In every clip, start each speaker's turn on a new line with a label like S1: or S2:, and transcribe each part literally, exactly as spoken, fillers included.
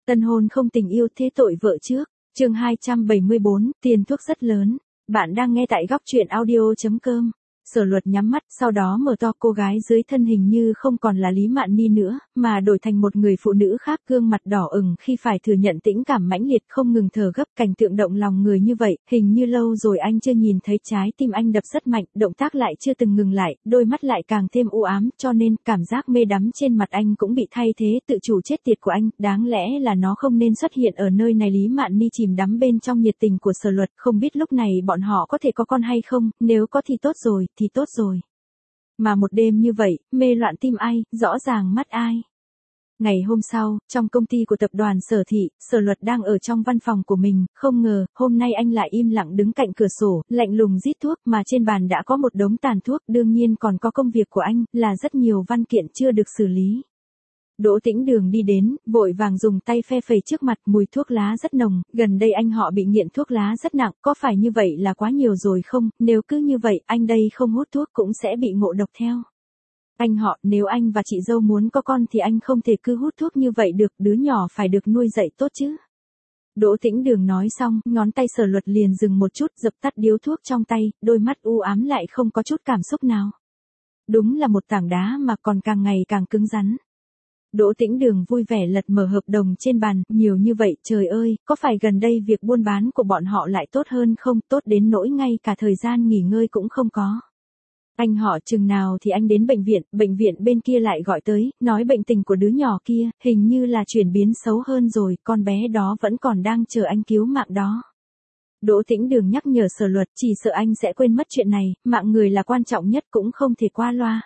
S1: Tân hôn không tình yêu thế tội vợ trước. Chương hai trăm bảy mươi bốn, tiền thuốc rất lớn. Bạn đang nghe tại góc truyện audio chấm com. Sở Luật nhắm mắt, sau đó mở to, cô gái dưới thân hình như không còn là Lý Mạn Ni nữa, mà đổi thành một người phụ nữ khác, gương mặt đỏ ửng khi phải thừa nhận tĩnh cảm mãnh liệt, không ngừng thở gấp. Cảnh tượng động lòng người như vậy, hình như lâu rồi anh chưa nhìn thấy. Trái tim anh đập rất mạnh, động tác lại chưa từng ngừng lại, đôi mắt lại càng thêm u ám, cho nên cảm giác mê đắm trên mặt anh cũng bị thay thế. Tự chủ chết tiệt của anh, đáng lẽ là nó không nên xuất hiện ở nơi này. Lý Mạn Ni chìm đắm bên trong nhiệt tình của Sở Luật, không biết lúc này bọn họ có thể có con hay không, nếu có thì tốt rồi, thì tốt rồi. Mà một đêm như vậy, mê loạn tim ai, rõ ràng mắt ai. Ngày hôm sau, trong công ty của tập đoàn Sở Thị, Sở Luật đang ở trong văn phòng của mình, không ngờ, hôm nay anh lại im lặng đứng cạnh cửa sổ, lạnh lùng rít thuốc, mà trên bàn đã có một đống tàn thuốc, đương nhiên còn có công việc của anh, là rất nhiều văn kiện chưa được xử lý. Đỗ Tĩnh Đường đi đến, vội vàng dùng tay phe phẩy trước mặt, mùi thuốc lá rất nồng, gần đây anh họ bị nghiện thuốc lá rất nặng, có phải như vậy là quá nhiều rồi không, nếu cứ như vậy, anh đây không hút thuốc cũng sẽ bị ngộ độc theo. Anh họ, nếu anh và chị dâu muốn có con thì anh không thể cứ hút thuốc như vậy được, đứa nhỏ phải được nuôi dạy tốt chứ. Đỗ Tĩnh Đường nói xong, ngón tay Sở Luật liền dừng một chút, dập tắt điếu thuốc trong tay, đôi mắt u ám lại không có chút cảm xúc nào. Đúng là một tảng đá mà còn càng ngày càng cứng rắn. Đỗ Tĩnh Đường vui vẻ lật mở hợp đồng trên bàn, nhiều như vậy, trời ơi, có phải gần đây việc buôn bán của bọn họ lại tốt hơn không, tốt đến nỗi ngay cả thời gian nghỉ ngơi cũng không có. Anh họ chừng nào thì anh đến bệnh viện, bệnh viện bên kia lại gọi tới, nói bệnh tình của đứa nhỏ kia, hình như là chuyển biến xấu hơn rồi, con bé đó vẫn còn đang chờ anh cứu mạng đó. Đỗ Tĩnh Đường nhắc nhở Sở Luật, chỉ sợ anh sẽ quên mất chuyện này, mạng người là quan trọng nhất, cũng không thể qua loa.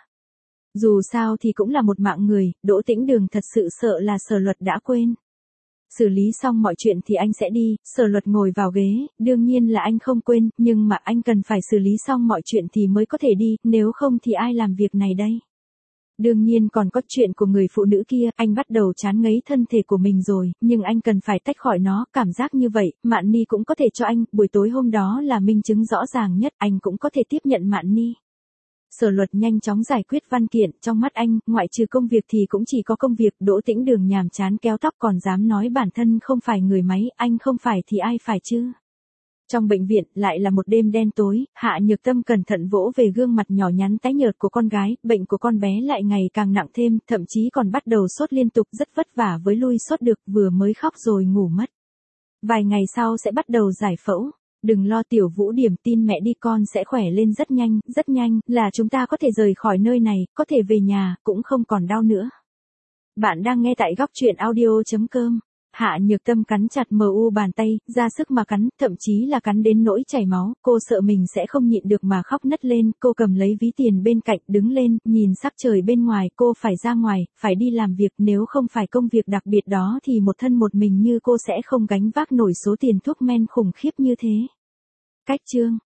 S1: Dù sao thì cũng là một mạng người, Đỗ Tĩnh Đường thật sự sợ là Sở Luật đã quên. Xử lý xong mọi chuyện thì anh sẽ đi. Sở Luật ngồi vào ghế, đương nhiên là anh không quên, nhưng mà anh cần phải xử lý xong mọi chuyện thì mới có thể đi, nếu không thì ai làm việc này đây. Đương nhiên còn có chuyện của người phụ nữ kia, anh bắt đầu chán ngấy thân thể của mình rồi, nhưng anh cần phải tách khỏi nó, cảm giác như vậy, Mạn Ni cũng có thể cho anh, buổi tối hôm đó là minh chứng rõ ràng nhất, anh cũng có thể tiếp nhận Mạn Ni. Sở Luật nhanh chóng giải quyết văn kiện, trong mắt anh, ngoại trừ công việc thì cũng chỉ có công việc. Đỗ Tĩnh Đường nhàm chán kéo tóc, còn dám nói bản thân không phải người máy, anh không phải thì ai phải chứ. Trong bệnh viện, lại là một đêm đen tối, Hạ Nhược Tâm cẩn thận vỗ về gương mặt nhỏ nhắn tái nhợt của con gái, bệnh của con bé lại ngày càng nặng thêm, thậm chí còn bắt đầu sốt liên tục, rất vất vả với lui sốt được, vừa mới khóc rồi ngủ mất. Vài ngày sau sẽ bắt đầu giải phẫu. Đừng lo Tiểu Vũ Điểm, tin mẹ đi, con sẽ khỏe lên rất nhanh, rất nhanh, là chúng ta có thể rời khỏi nơi này, có thể về nhà, cũng không còn đau nữa. Bạn đang nghe tại góc truyện audio chấm com. Hạ Nhược Tâm cắn chặt mờ u bàn tay, ra sức mà cắn, thậm chí là cắn đến nỗi chảy máu, cô sợ mình sẽ không nhịn được mà khóc nấc lên, cô cầm lấy ví tiền bên cạnh, đứng lên, nhìn sắc trời bên ngoài, cô phải ra ngoài, phải đi làm việc, nếu không phải công việc đặc biệt đó thì một thân một mình như cô sẽ không gánh vác nổi số tiền thuốc men khủng khiếp như thế. Cách chương